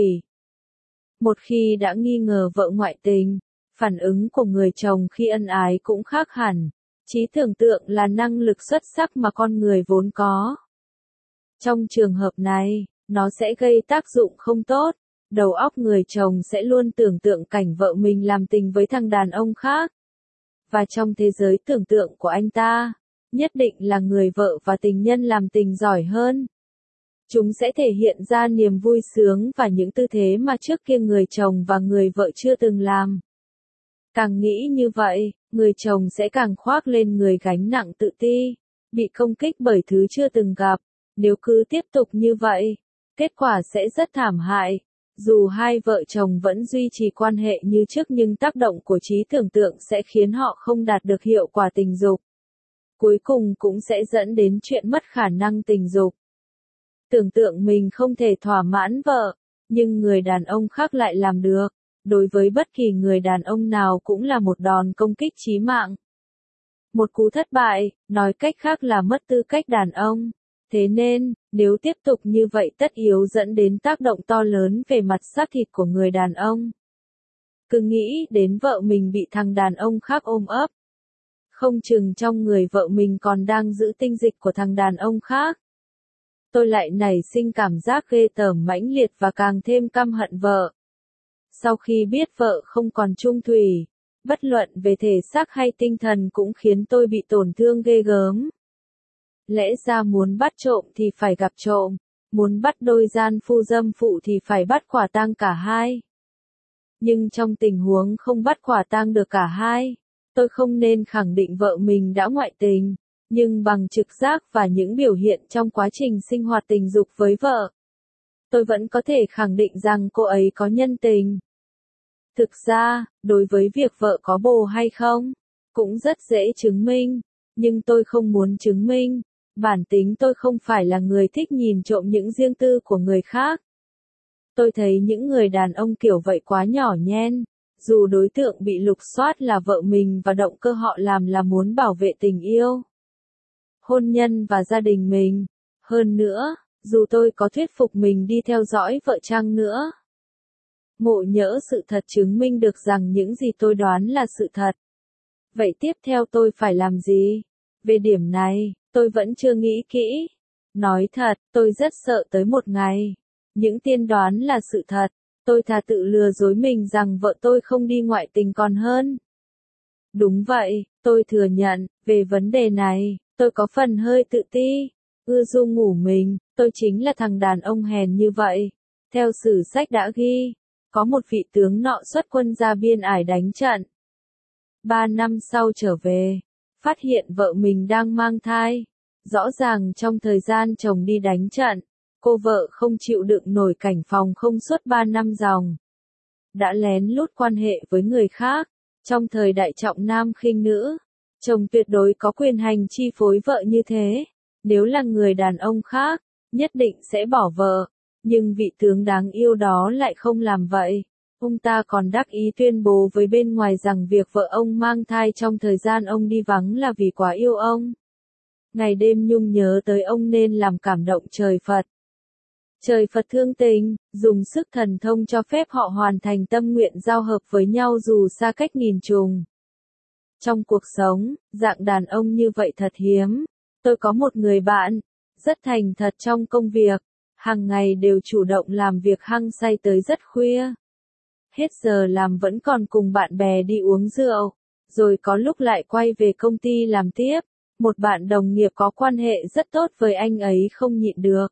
Một khi đã nghi ngờ vợ ngoại tình, phản ứng của người chồng khi ân ái cũng khác hẳn. Trí tưởng tượng là năng lực xuất sắc mà con người vốn có. Trong trường hợp này, nó sẽ gây tác dụng không tốt. Đầu óc người chồng sẽ luôn tưởng tượng cảnh vợ mình làm tình với thằng đàn ông khác. Và trong thế giới tưởng tượng của anh ta, nhất định là người vợ và tình nhân làm tình giỏi hơn. Chúng sẽ thể hiện ra niềm vui sướng và những tư thế mà trước kia người chồng và người vợ chưa từng làm. Càng nghĩ như vậy, người chồng sẽ càng khoác lên người gánh nặng tự ti, bị công kích bởi thứ chưa từng gặp. Nếu cứ tiếp tục như vậy, kết quả sẽ rất thảm hại. Dù hai vợ chồng vẫn duy trì quan hệ như trước nhưng tác động của trí tưởng tượng sẽ khiến họ không đạt được hiệu quả tình dục. Cuối cùng cũng sẽ dẫn đến chuyện mất khả năng tình dục. Tưởng tượng mình không thể thỏa mãn vợ, nhưng người đàn ông khác lại làm được. Đối với bất kỳ người đàn ông nào cũng là một đòn công kích chí mạng. Một cú thất bại, nói cách khác là mất tư cách đàn ông. Thế nên, nếu tiếp tục như vậy tất yếu dẫn đến tác động to lớn về mặt xác thịt của người đàn ông. Cứ nghĩ đến vợ mình bị thằng đàn ông khác ôm ấp. Không chừng trong người vợ mình còn đang giữ tinh dịch của thằng đàn ông khác. Tôi lại nảy sinh cảm giác ghê tởm mãnh liệt và càng thêm căm hận vợ. Sau khi biết vợ không còn chung thủy, bất luận về thể xác hay tinh thần cũng khiến tôi bị tổn thương ghê gớm. Lẽ ra muốn bắt trộm thì phải gặp trộm, muốn bắt đôi gian phu dâm phụ thì phải bắt quả tang cả hai. Nhưng trong tình huống không bắt quả tang được cả hai, tôi không nên khẳng định vợ mình đã ngoại tình, nhưng bằng trực giác và những biểu hiện trong quá trình sinh hoạt tình dục với vợ, tôi vẫn có thể khẳng định rằng cô ấy có nhân tình. Thực ra, đối với việc vợ có bồ hay không, cũng rất dễ chứng minh, nhưng tôi không muốn chứng minh. Bản tính tôi không phải là người thích nhìn trộm những riêng tư của người khác. Tôi thấy những người đàn ông kiểu vậy quá nhỏ nhen, dù đối tượng bị lục soát là vợ mình và động cơ họ làm là muốn bảo vệ tình yêu, hôn nhân và gia đình mình. Hơn nữa, dù tôi có thuyết phục mình đi theo dõi vợ chăng nữa, ngộ nhỡ sự thật chứng minh được rằng những gì tôi đoán là sự thật. Vậy tiếp theo tôi phải làm gì? Về điểm này, tôi vẫn chưa nghĩ kỹ. Nói thật, tôi rất sợ tới một ngày. Những tiên đoán là sự thật. Tôi thà tự lừa dối mình rằng vợ tôi không đi ngoại tình còn hơn. Đúng vậy, tôi thừa nhận, về vấn đề này, tôi có phần hơi tự ti. Ưa du ngủ mình, tôi chính là thằng đàn ông hèn như vậy. Theo sử sách đã ghi, có một vị tướng nọ xuất quân ra biên ải đánh trận. 3 năm sau trở về, phát hiện vợ mình đang mang thai. Rõ ràng trong thời gian chồng đi đánh trận, cô vợ không chịu đựng nổi cảnh phòng không suốt 3 năm ròng. Đã lén lút quan hệ với người khác. Trong thời đại trọng nam khinh nữ, chồng tuyệt đối có quyền hành chi phối vợ như thế. Nếu là người đàn ông khác, nhất định sẽ bỏ vợ. Nhưng vị tướng đáng yêu đó lại không làm vậy. Ông ta còn đắc ý tuyên bố với bên ngoài rằng việc vợ ông mang thai trong thời gian ông đi vắng là vì quá yêu ông. Ngày đêm nhung nhớ tới ông nên làm cảm động trời Phật. Trời Phật thương tình, dùng sức thần thông cho phép họ hoàn thành tâm nguyện giao hợp với nhau dù xa cách nghìn trùng. Trong cuộc sống, dạng đàn ông như vậy thật hiếm. Tôi có một người bạn, rất thành thật trong công việc, hàng ngày đều chủ động làm việc hăng say tới rất khuya. Hết giờ làm vẫn còn cùng bạn bè đi uống rượu, rồi có lúc lại quay về công ty làm tiếp. Một bạn đồng nghiệp có quan hệ rất tốt với anh ấy không nhịn được.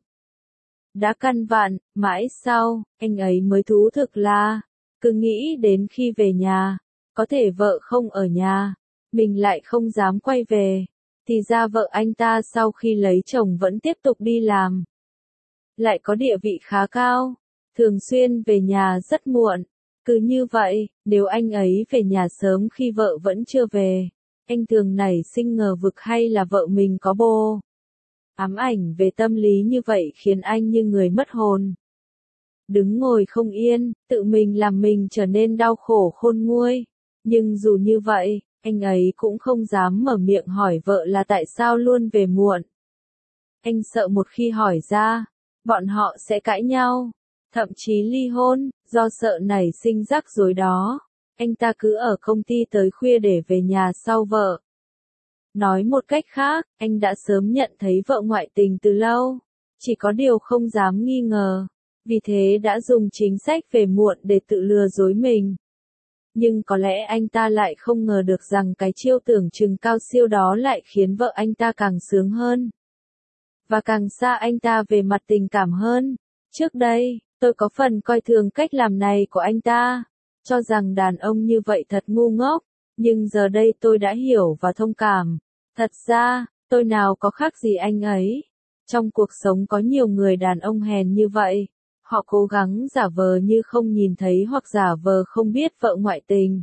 Đã căn vặn, mãi sau, anh ấy mới thú thực là, cứ nghĩ đến khi về nhà, có thể vợ không ở nhà, mình lại không dám quay về. Thì ra vợ anh ta sau khi lấy chồng vẫn tiếp tục đi làm. Lại có địa vị khá cao, thường xuyên về nhà rất muộn. Cứ như vậy, nếu anh ấy về nhà sớm khi vợ vẫn chưa về, anh thường nảy sinh ngờ vực hay là vợ mình có bồ. Ám ảnh về tâm lý như vậy khiến anh như người mất hồn. Đứng ngồi không yên, tự mình làm mình trở nên đau khổ khôn nguôi. Nhưng dù như vậy, anh ấy cũng không dám mở miệng hỏi vợ là tại sao luôn về muộn. Anh sợ một khi hỏi ra, bọn họ sẽ cãi nhau, thậm chí ly hôn, do sợ nảy sinh rắc rối đó. Anh ta cứ ở công ty tới khuya để về nhà sau vợ. Nói một cách khác, anh đã sớm nhận thấy vợ ngoại tình từ lâu, chỉ có điều không dám nghi ngờ, vì thế đã dùng chính sách về muộn để tự lừa dối mình. Nhưng có lẽ anh ta lại không ngờ được rằng cái chiêu tưởng chừng cao siêu đó lại khiến vợ anh ta càng sướng hơn. và càng xa anh ta về mặt tình cảm hơn. Trước đây, tôi có phần coi thường cách làm này của anh ta, cho rằng đàn ông như vậy thật ngu ngốc, nhưng giờ đây tôi đã hiểu và thông cảm. Thật ra, tôi nào có khác gì anh ấy. Trong cuộc sống có nhiều người đàn ông hèn như vậy, họ cố gắng giả vờ như không nhìn thấy hoặc giả vờ không biết vợ ngoại tình.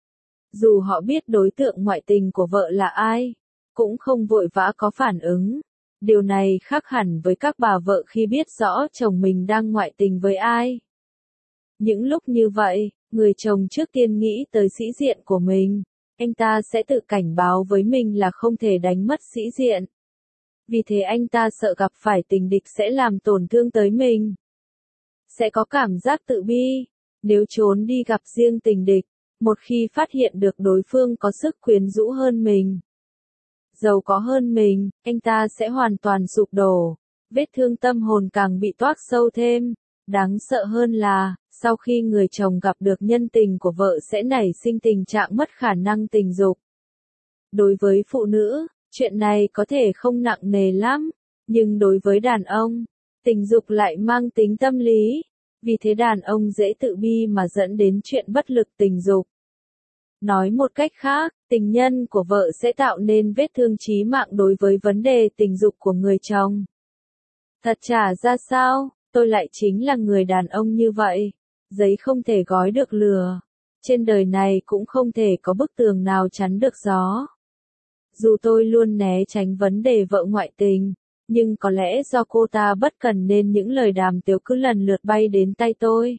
Dù họ biết đối tượng ngoại tình của vợ là ai, cũng không vội vã có phản ứng. Điều này khác hẳn với các bà vợ khi biết rõ chồng mình đang ngoại tình với ai. Những lúc như vậy, người chồng trước tiên nghĩ tới sĩ diện của mình, anh ta sẽ tự cảnh báo với mình là không thể đánh mất sĩ diện. Vì thế anh ta sợ gặp phải tình địch sẽ làm tổn thương tới mình. Sẽ có cảm giác tự bi, nếu trốn đi gặp riêng tình địch, một khi phát hiện được đối phương có sức quyến rũ hơn mình, giàu có hơn mình, anh ta sẽ hoàn toàn sụp đổ, vết thương tâm hồn càng bị toác sâu thêm. Đáng sợ hơn là, sau khi người chồng gặp được nhân tình của vợ sẽ nảy sinh tình trạng mất khả năng tình dục. Đối với phụ nữ, chuyện này có thể không nặng nề lắm, nhưng đối với đàn ông, tình dục lại mang tính tâm lý, vì thế đàn ông dễ tự bi mà dẫn đến chuyện bất lực tình dục. Nói một cách khác, tình nhân của vợ sẽ tạo nên vết thương chí mạng đối với vấn đề tình dục của người chồng. Thật chả ra sao, tôi lại chính là người đàn ông như vậy. Giấy không thể gói được lửa. Trên đời này cũng không thể có bức tường nào chắn được gió. Dù tôi luôn né tránh vấn đề vợ ngoại tình, nhưng có lẽ do cô ta bất cần nên những lời đàm tiếu cứ lần lượt bay đến tay tôi.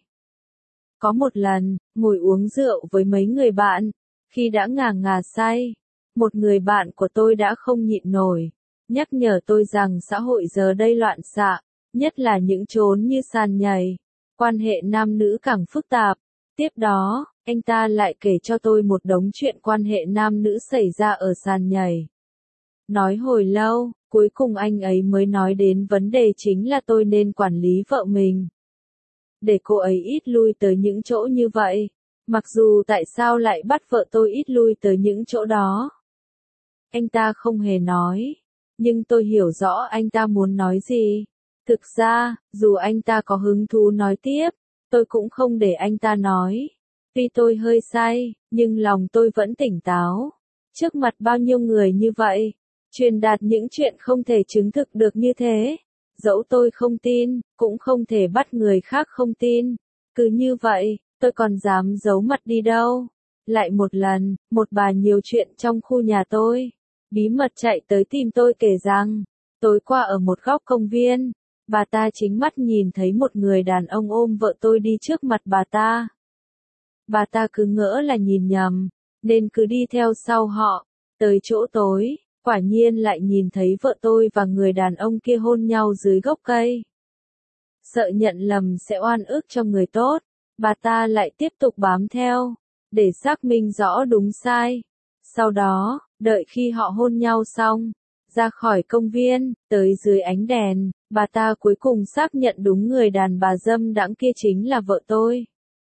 Có một lần, ngồi uống rượu với mấy người bạn, khi đã ngà ngà say, một người bạn của tôi đã không nhịn nổi, nhắc nhở tôi rằng xã hội giờ đây loạn xạ, nhất là những chốn như sàn nhảy, quan hệ nam nữ càng phức tạp. Tiếp đó, anh ta lại kể cho tôi một đống chuyện quan hệ nam nữ xảy ra ở sàn nhảy. Nói hồi lâu, cuối cùng anh ấy mới nói đến vấn đề chính là tôi nên quản lý vợ mình, để cô ấy ít lui tới những chỗ như vậy. Mặc dù tại sao lại bắt vợ tôi ít lui tới những chỗ đó, anh ta không hề nói, nhưng tôi hiểu rõ anh ta muốn nói gì. Thực ra, dù anh ta có hứng thú nói tiếp, tôi cũng không để anh ta nói. Tuy tôi hơi say, nhưng lòng tôi vẫn tỉnh táo. Trước mặt bao nhiêu người như vậy, truyền đạt những chuyện không thể chứng thực được như thế. Dẫu tôi không tin, cũng không thể bắt người khác không tin. Cứ như vậy, tôi còn dám giấu mặt đi đâu. Lại một lần, một bà nhiều chuyện trong khu nhà tôi, bí mật chạy tới tìm tôi kể rằng, tối qua ở một góc công viên, bà ta chính mắt nhìn thấy một người đàn ông ôm vợ tôi đi trước mặt bà ta. Bà ta cứ ngỡ là nhìn nhầm, nên cứ đi theo sau họ, tới chỗ tối, quả nhiên lại nhìn thấy vợ tôi và người đàn ông kia hôn nhau dưới gốc cây. Sợ nhận lầm sẽ oan ức cho người tốt, bà ta lại tiếp tục bám theo, để xác minh rõ đúng sai. Sau đó, đợi khi họ hôn nhau xong, ra khỏi công viên, tới dưới ánh đèn, bà ta cuối cùng xác nhận đúng người đàn bà dâm đãng kia chính là vợ tôi.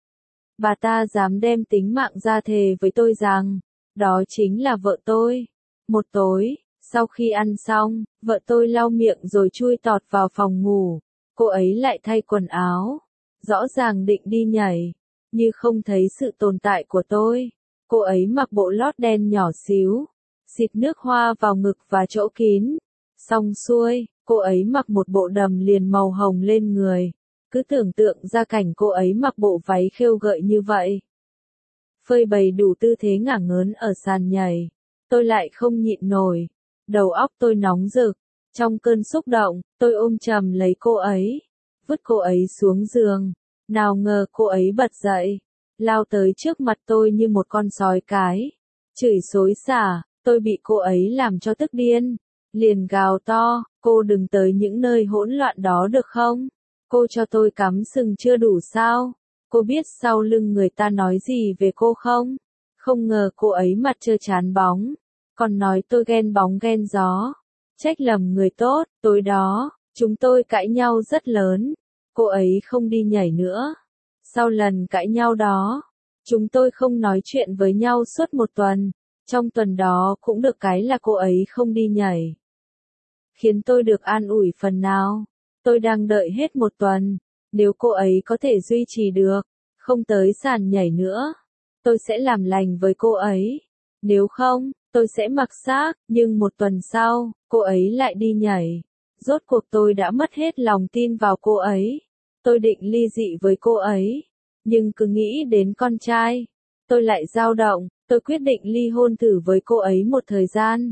Bà ta dám đem tính mạng ra thề với tôi rằng, đó chính là vợ tôi. Một tối, sau khi ăn xong, vợ tôi lau miệng rồi chui tọt vào phòng ngủ. Cô ấy lại thay quần áo, rõ ràng định đi nhảy, như không thấy sự tồn tại của tôi. Cô ấy mặc bộ lót đen nhỏ xíu, xịt nước hoa vào ngực và chỗ kín. Xong xuôi, cô ấy mặc một bộ đầm liền màu hồng lên người. Cứ tưởng tượng ra cảnh cô ấy mặc bộ váy khêu gợi như vậy, phơi bày đủ tư thế ngả ngớn ở sàn nhảy. Tôi lại không nhịn nổi. Đầu óc tôi nóng rực. Trong cơn xúc động, tôi ôm chầm lấy cô ấy, vứt cô ấy xuống giường. Nào ngờ cô ấy bật dậy, lao tới trước mặt tôi như một con sói cái, chửi xối xả. Tôi bị cô ấy làm cho tức điên, liền gào to, cô đừng tới những nơi hỗn loạn đó được không? Cô cho tôi cắm sừng chưa đủ sao? Cô biết sau lưng người ta nói gì về cô không? Không ngờ cô ấy mặt trơ trán bóng, còn nói tôi ghen bóng ghen gió, trách lầm người tốt. Tối đó, chúng tôi cãi nhau rất lớn, cô ấy không đi nhảy nữa. Sau lần cãi nhau đó, chúng tôi không nói chuyện với nhau suốt một tuần, trong tuần đó cũng được cái là cô ấy không đi nhảy. khiến tôi được an ủi phần nào. Tôi đang đợi hết một tuần, nếu cô ấy có thể duy trì được, không tới sàn nhảy nữa, tôi sẽ làm lành với cô ấy. Nếu không, tôi sẽ mặc xác, nhưng một tuần sau, cô ấy lại đi nhảy. Rốt cuộc tôi đã mất hết lòng tin vào cô ấy. Tôi định ly dị với cô ấy, nhưng cứ nghĩ đến con trai, tôi lại dao động, tôi quyết định ly hôn thử với cô ấy một thời gian.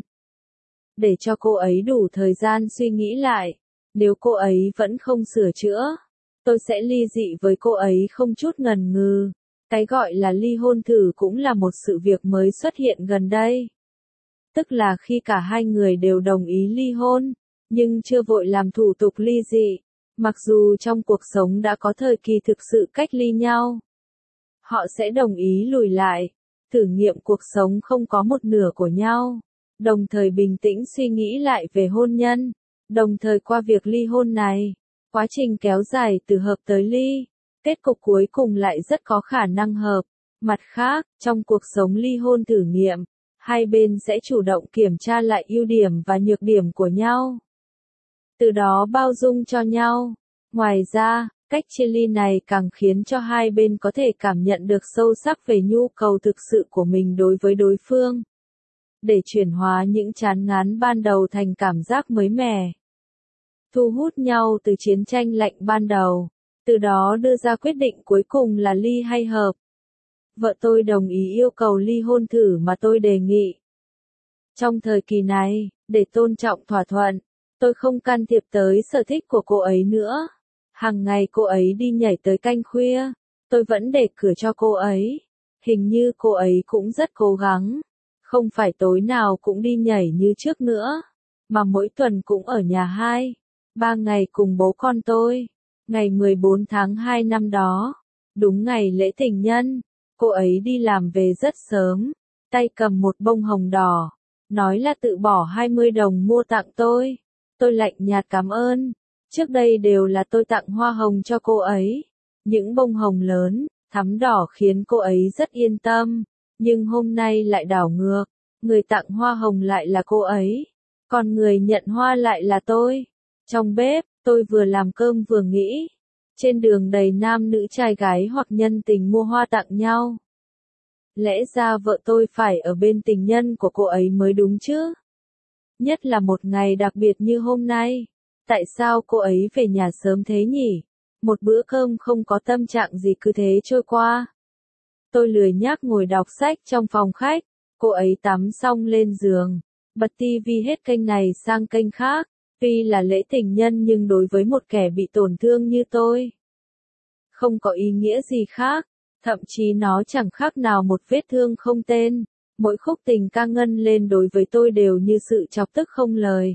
Để cho cô ấy đủ thời gian suy nghĩ lại, nếu cô ấy vẫn không sửa chữa, tôi sẽ ly dị với cô ấy không chút ngần ngừ. Cái gọi là ly hôn thử cũng là một sự việc mới xuất hiện gần đây. Tức là khi cả hai người đều đồng ý ly hôn, nhưng chưa vội làm thủ tục ly dị, mặc dù trong cuộc sống đã có thời kỳ thực sự cách ly nhau. Họ sẽ đồng ý lùi lại, thử nghiệm cuộc sống không có một nửa của nhau, đồng thời bình tĩnh suy nghĩ lại về hôn nhân, đồng thời qua việc ly hôn này, quá trình kéo dài từ hợp tới ly, kết cục cuối cùng lại rất có khả năng hợp. Mặt khác, trong cuộc sống ly hôn thử nghiệm, hai bên sẽ chủ động kiểm tra lại ưu điểm và nhược điểm của nhau, từ đó bao dung cho nhau. Ngoài ra, cách chia ly này càng khiến cho hai bên có thể cảm nhận được sâu sắc về nhu cầu thực sự của mình đối với đối phương, để chuyển hóa những chán ngán ban đầu thành cảm giác mới mẻ, thu hút nhau từ chiến tranh lạnh ban đầu, từ đó đưa ra quyết định cuối cùng là ly hay hợp. Vợ tôi đồng ý yêu cầu ly hôn thử mà tôi đề nghị. Trong thời kỳ này, để tôn trọng thỏa thuận, tôi không can thiệp tới sở thích của cô ấy nữa. Hàng ngày cô ấy đi nhảy tới canh khuya, tôi vẫn để cửa cho cô ấy. Hình như cô ấy cũng rất cố gắng. Không phải tối nào cũng đi nhảy như trước nữa, mà mỗi tuần cũng ở nhà 2-3 ngày cùng bố con tôi. Ngày 14 tháng 2 năm đó, đúng ngày lễ tình nhân, cô ấy đi làm về rất sớm, tay cầm một bông hồng đỏ, nói là tự bỏ 20 đồng mua tặng tôi. Tôi lạnh nhạt cảm ơn. Trước đây đều là tôi tặng hoa hồng cho cô ấy. Những bông hồng lớn, thắm đỏ khiến cô ấy rất yên tâm. Nhưng hôm nay lại đảo ngược. Người tặng hoa hồng lại là cô ấy. Còn người nhận hoa lại là tôi. Trong bếp, tôi vừa làm cơm vừa nghĩ. Trên đường đầy nam nữ trai gái hoặc nhân tình mua hoa tặng nhau. Lẽ ra vợ tôi phải ở bên tình nhân của cô ấy mới đúng chứ. Nhất là một ngày đặc biệt như hôm nay. Tại sao cô ấy về nhà sớm thế nhỉ? Một bữa cơm không có tâm trạng gì cứ thế trôi qua. Tôi lười nhác ngồi đọc sách trong phòng khách. Cô ấy tắm xong lên giường, bật tivi hết kênh này sang kênh khác. Tuy là lễ tình nhân nhưng đối với một kẻ bị tổn thương như tôi, không có ý nghĩa gì khác. Thậm chí nó chẳng khác nào một vết thương không tên. Mỗi khúc tình ca ngân lên đối với tôi đều như sự chọc tức không lời.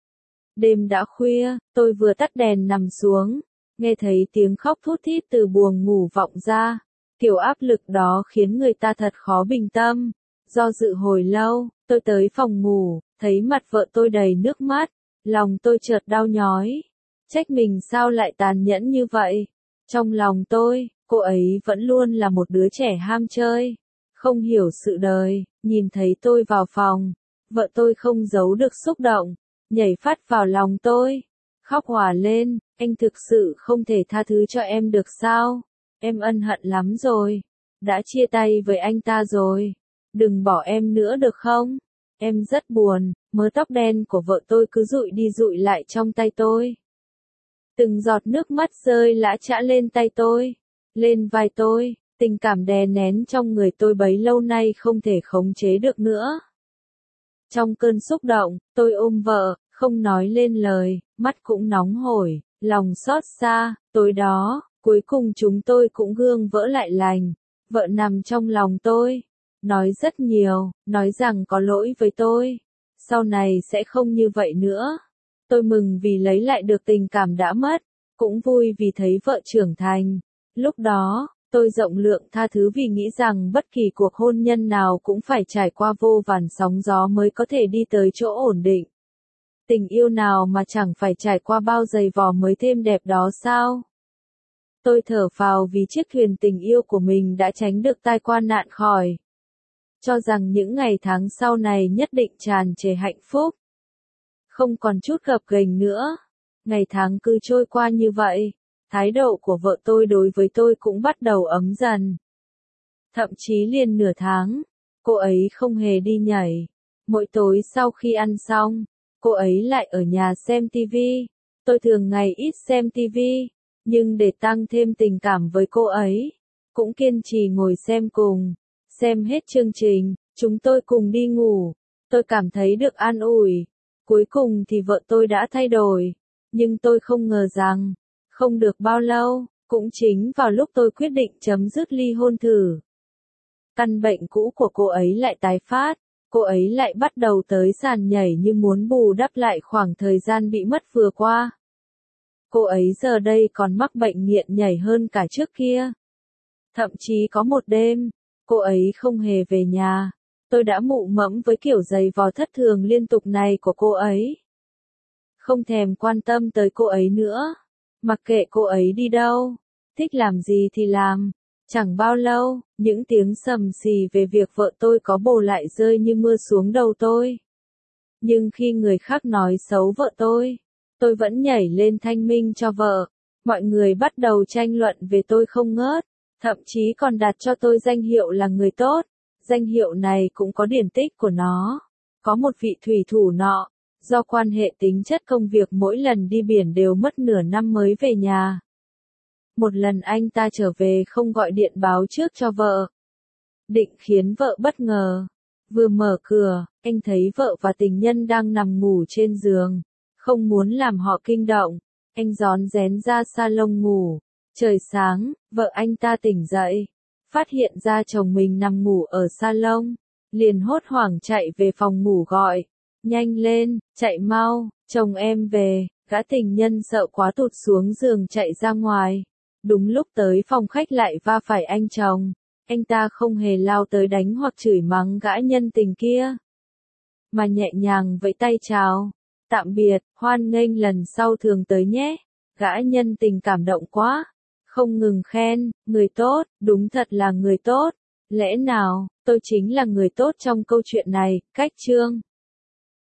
Đêm đã khuya, tôi vừa tắt đèn nằm xuống, nghe thấy tiếng khóc thút thít từ buồng ngủ vọng ra. Kiểu áp lực đó khiến người ta thật khó bình tâm. Do dự hồi lâu, tôi tới phòng ngủ, thấy mặt vợ tôi đầy nước mắt, lòng tôi chợt đau nhói. Trách mình sao lại tàn nhẫn như vậy. Trong lòng tôi, cô ấy vẫn luôn là một đứa trẻ ham chơi, không hiểu sự đời. Nhìn thấy tôi vào phòng, vợ tôi không giấu được xúc động, nhảy phát vào lòng tôi, khóc òa lên. Anh thực sự không thể tha thứ cho em được sao? Em ân hận lắm rồi, đã chia tay với anh ta rồi. Đừng bỏ em nữa được không? Em rất buồn. Mớ tóc đen của vợ tôi cứ dụi đi dụi lại trong tay tôi. Từng giọt nước mắt rơi lã chã lên tay tôi, lên vai tôi. Tình cảm đè nén trong người tôi bấy lâu nay không thể khống chế được nữa. Trong cơn xúc động, tôi ôm vợ, không nói lên lời, mắt cũng nóng hổi, lòng xót xa. Tối đó, cuối cùng chúng tôi cũng gương vỡ lại lành. Vợ nằm trong lòng tôi, nói rất nhiều, nói rằng có lỗi với tôi, sau này sẽ không như vậy nữa. Tôi mừng vì lấy lại được tình cảm đã mất, cũng vui vì thấy vợ trưởng thành. Lúc đó, tôi rộng lượng tha thứ vì nghĩ rằng bất kỳ cuộc hôn nhân nào cũng phải trải qua vô vàn sóng gió mới có thể đi tới chỗ ổn định. Tình yêu nào mà chẳng phải trải qua bao giày vò mới thêm đẹp đó sao? Tôi thở phào vì chiếc thuyền tình yêu của mình đã tránh được tai qua nạn khỏi. Cho rằng những ngày tháng sau này nhất định tràn trề hạnh phúc. không còn chút gập ghềnh nữa. Ngày tháng cứ trôi qua như vậy, thái độ của vợ tôi đối với tôi cũng bắt đầu ấm dần. Thậm chí liền nửa tháng, cô ấy không hề đi nhảy. Mỗi tối sau khi ăn xong, cô ấy lại ở nhà xem tivi. Tôi thường ngày ít xem tivi, nhưng để tăng thêm tình cảm với cô ấy, cũng kiên trì ngồi xem cùng. Xem hết chương trình, chúng tôi cùng đi ngủ. Tôi cảm thấy được an ủi. Cuối cùng thì vợ tôi đã thay đổi. Nhưng tôi không ngờ rằng, không được bao lâu, cũng chính vào lúc tôi quyết định chấm dứt ly hôn thử, căn bệnh cũ của cô ấy lại tái phát. Cô ấy lại bắt đầu tới sàn nhảy như muốn bù đắp lại khoảng thời gian bị mất vừa qua. Cô ấy giờ đây còn mắc bệnh nghiện nhảy hơn cả trước kia. Thậm chí có một đêm, cô ấy không hề về nhà. Tôi đã mụ mẫm với kiểu giày vò thất thường liên tục này của cô ấy. Không thèm quan tâm tới cô ấy nữa. Mặc kệ cô ấy đi đâu, thích làm gì thì làm. Chẳng bao lâu, những tiếng sầm xì về việc vợ tôi có bồ lại rơi như mưa xuống đầu tôi. Nhưng khi người khác nói xấu vợ tôi vẫn nhảy lên thanh minh cho vợ. Mọi người bắt đầu tranh luận về tôi không ngớt, thậm chí còn đặt cho tôi danh hiệu là người tốt. Danh hiệu này cũng có điển tích của nó. Có một vị thủy thủ nọ, do quan hệ tính chất công việc mỗi lần đi biển đều mất nửa năm mới về nhà. Một lần anh ta trở về không gọi điện báo trước cho vợ, định khiến vợ bất ngờ. Vừa mở cửa, anh thấy vợ và tình nhân đang nằm ngủ trên giường. Không muốn làm họ kinh động, anh rón rén ra salon ngủ. Trời sáng, vợ anh ta tỉnh dậy, phát hiện ra chồng mình nằm ngủ ở salon, liền hốt hoảng chạy về phòng ngủ gọi, nhanh lên, chạy mau, chồng em về. Gã tình nhân sợ quá tụt xuống giường chạy ra ngoài. Đúng lúc tới phòng khách lại va phải anh chồng. Anh ta không hề lao tới đánh hoặc chửi mắng gã nhân tình kia, mà nhẹ nhàng vẫy tay chào, tạm biệt, hoan nghênh lần sau thường tới nhé. Gã nhân tình cảm động quá, không ngừng khen, người tốt, đúng thật là người tốt. Lẽ nào, tôi chính là người tốt trong câu chuyện này. Cách chương